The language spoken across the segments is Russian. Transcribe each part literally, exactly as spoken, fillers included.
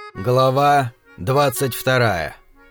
Глава двадцать вторая.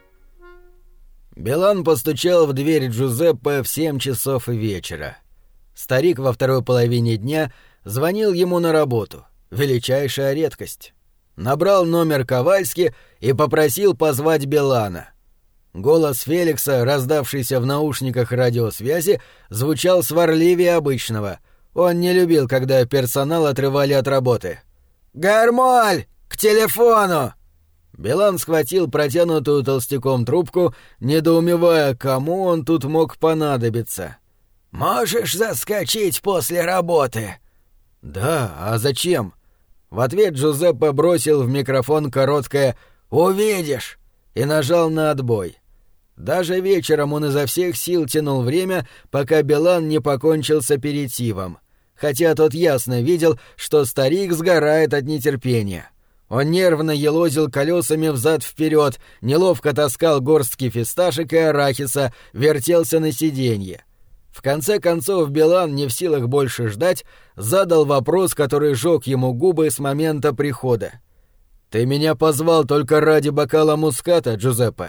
Билан постучал в дверь Джузеппе в семь часов вечера. Старик во второй половине дня звонил ему на работу. Величайшая редкость. Набрал номер Ковальски и попросил позвать Билана. Голос Феликса, раздавшийся в наушниках радиосвязи, звучал сварливее обычного. Он не любил, когда персонал отрывали от работы. «Гармоль! К телефону!» Билан схватил протянутую толстяком трубку, недоумевая, кому он тут мог понадобиться. «Можешь заскочить после работы?» «Да, а зачем?» В ответ Джузеппе бросил в микрофон короткое «Увидишь!» и нажал на отбой. Даже вечером он изо всех сил тянул время, пока Билан не покончил с аперитивом, хотя тот ясно видел, что старик сгорает от нетерпения. Он нервно елозил колесами взад-вперед, неловко таскал горстки фисташек и арахиса, вертелся на сиденье. В конце концов Билан, не в силах больше ждать, задал вопрос, который жёг ему губы с момента прихода. «Ты меня позвал только ради бокала муската, Джузеппе?»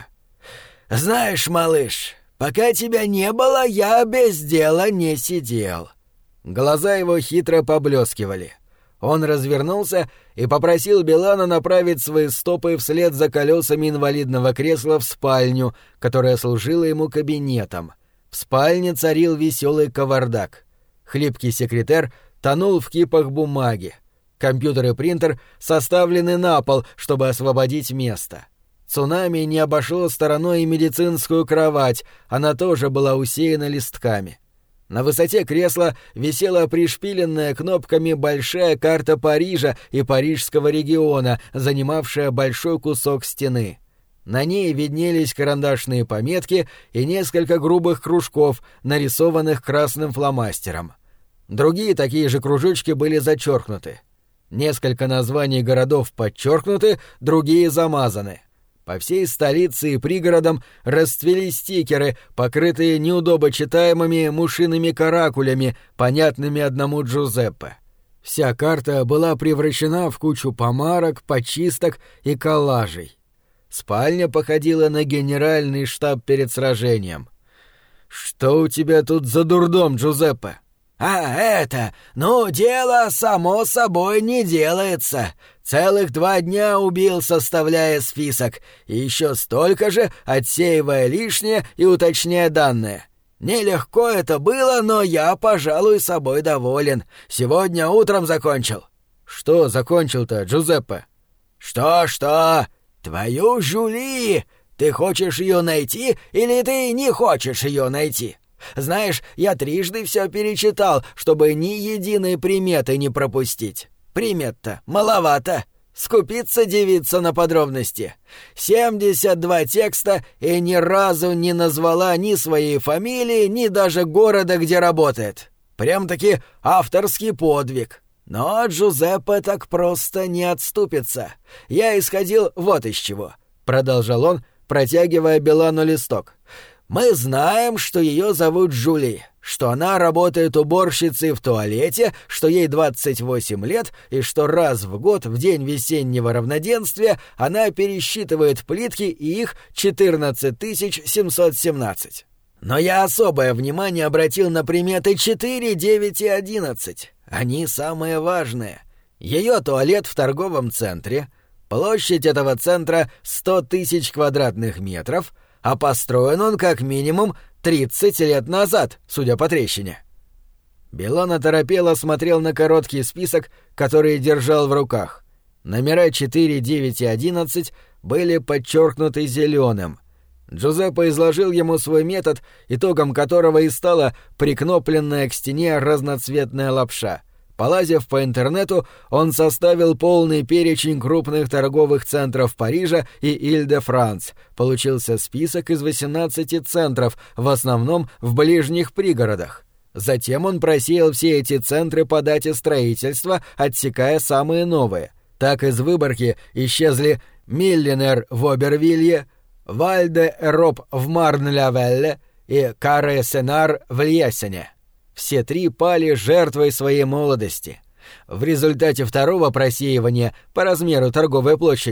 «Знаешь, малыш, пока тебя не было, я без дела не сидел». Глаза его хитро поблескивали. Он развернулся и попросил Билана направить свои стопы вслед за колесами инвалидного кресла в спальню, которая служила ему кабинетом. В спальне царил веселый кавардак. Хлипкий секретер тонул в кипах бумаги. Компьютер и принтер составлены на пол, чтобы освободить место. Цунами не обошло стороной и медицинскую кровать, она тоже была усеяна листками. На высоте кресла висела пришпиленная кнопками большая карта Парижа и парижского региона, занимавшая большой кусок стены. На ней виднелись карандашные пометки и несколько грубых кружков, нарисованных красным фломастером. Другие такие же кружочки были зачеркнуты. Несколько названий городов подчеркнуты, другие замазаны. По всей столице и пригородам расцвели стикеры, покрытые неудобочитаемыми мушиными каракулями, понятными одному Джузеппе. Вся карта была превращена в кучу помарок, почисток и коллажей. Спальня походила на генеральный штаб перед сражением. «Что у тебя тут за дурдом, Джузеппе?» «А это, ну, дело само собой не делается. Целых два дня убил, составляя список, и еще столько же, отсеивая лишнее и уточняя данные. Нелегко это было, но я, пожалуй, собой доволен. Сегодня утром закончил». «Что закончил-то, Джузеппе?» «Что-что? Твою Жюли! Ты хочешь ее найти или ты не хочешь ее найти? Знаешь, я трижды все перечитал, чтобы ни единой приметы не пропустить. Примет-то маловато. Скупиться девица на подробности. семьдесят два текста и ни разу не назвала ни своей фамилии, ни даже города, где работает. Прям-таки авторский подвиг. Но Джузеппе так просто не отступится. Я исходил вот из чего», — продолжал он, протягивая Билану листок. «Мы знаем, что ее зовут Жюли, что она работает уборщицей в туалете, что ей двадцать восемь лет и что раз в год, в день весеннего равноденствия, она пересчитывает плитки и их четырнадцать тысяч семьсот семнадцать. Но я особое внимание обратил на приметы четыре, девять и одиннадцать. Они самые важные. Ее туалет в торговом центре, площадь этого центра сто тысяч квадратных метров, а построен он как минимум тридцать лет назад, судя по трещине». Билан оторопело смотрел на короткий список, который держал в руках. Номера четыре, девять и одиннадцать были подчеркнуты зеленым. Джузеппе изложил ему свой метод, итогом которого и стала прикнопленная к стене разноцветная лапша. Полазив по интернету, он составил полный перечень крупных торговых центров Парижа и Иль-де-Франс. Получился список из восемнадцати центров, в основном в ближних пригородах. Затем он просеял все эти центры по дате строительства, отсекая самые новые. Так из выборки исчезли Миллинер в Обервилье, Валь-де-Эроп в Марн-ля-Велле и Карре-Сенар в Льессене. Все три пали жертвой своей молодости. В результате второго просеивания по размеру торговой площади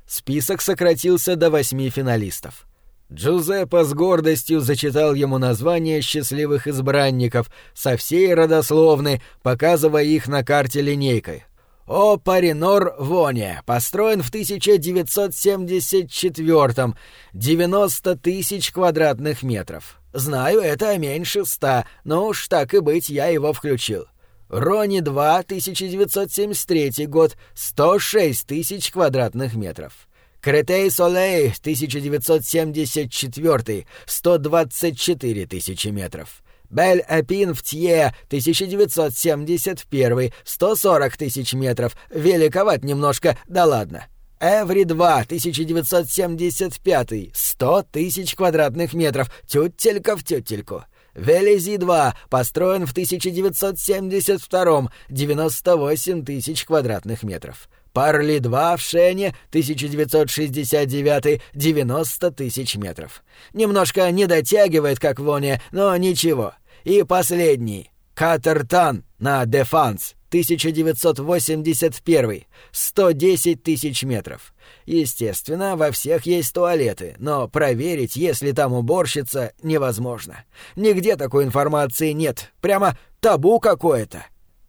список сократился до восьми финалистов. Джузеппе с гордостью зачитал ему названия счастливых избранников со всей родословной, показывая их на карте линейкой. О Паринор Воне, построен в тысяча девятьсот семьдесят четвёртом, девяносто тысяч квадратных метров. Знаю, это меньше ста, но уж так и быть, я его включил. Рони два, тысяча девятьсот семьдесят третий год, сто шесть тысяч квадратных метров. Кретей Солей, тысяча девятьсот семьдесят четвёртый, сто двадцать четыре тысячи метров. Бель-Эпин в Тье, тысяча девятьсот семьдесят первый, сто сорок тысяч метров. Великоват немножко, да ладно. Эври два, тысяча девятьсот семьдесят пятый, сто тысяч квадратных метров. Тютелька в тютельку. Велези два, построен в тысяча девятьсот семьдесят втором, девяносто восемь тысяч квадратных метров. Парли два в Шене, тысяча девятьсот шестьдесят девятый, девяносто тысяч метров. Немножко не дотягивает, как Воне, но ничего. И последний. Катертан на Дефанс, тысяча девятьсот восемьдесят первый, сто десять тысяч метров. Естественно, во всех есть туалеты, но проверить, есть ли там уборщица, невозможно. Нигде такой информации нет. Прямо табу какое-то.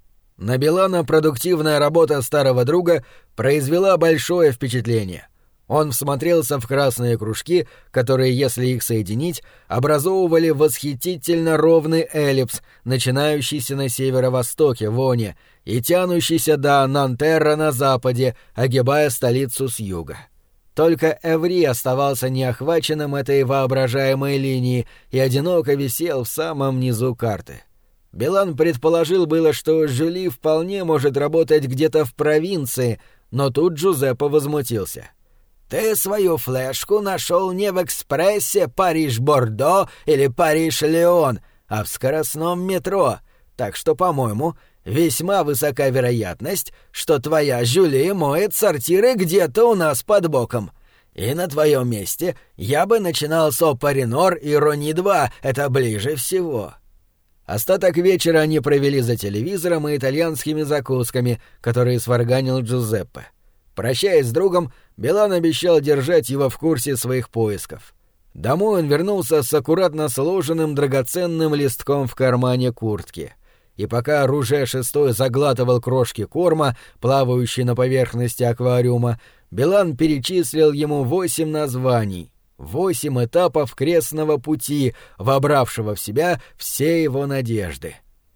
На Билана продуктивная работа старого друга произвела большое впечатление. Он всмотрелся в красные кружки, которые, если их соединить, образовывали восхитительно ровный эллипс, начинающийся на северо-востоке, Воне, и тянущийся до Нантерра на западе, огибая столицу с юга. Только Эври оставался неохваченным этой воображаемой линией и одиноко висел в самом низу карты. Билан предположил было, что Жюли вполне может работать где-то в провинции, но тут Джузеппе возмутился. «Ты свою флешку нашел не в экспрессе Париж-Бордо или Париж-Лион, а в скоростном метро, так что, по-моему, весьма высока вероятность, что твоя Жюли моет сортиры где-то у нас под боком. И на твоем месте я бы начинал с О Паринор и Рони два, это ближе всего». Остаток вечера они провели за телевизором и итальянскими закусками, которые сварганил Джузеппе. Прощаясь с другом, Билан обещал держать его в курсе своих поисков. Домой он вернулся с аккуратно сложенным драгоценным листком в кармане куртки. И пока Руже шестой заглатывал крошки корма, плавающие на поверхности аквариума, Билан перечислил ему восемь названий, восемь этапов крестного пути, вобравшего в себя все его надежды.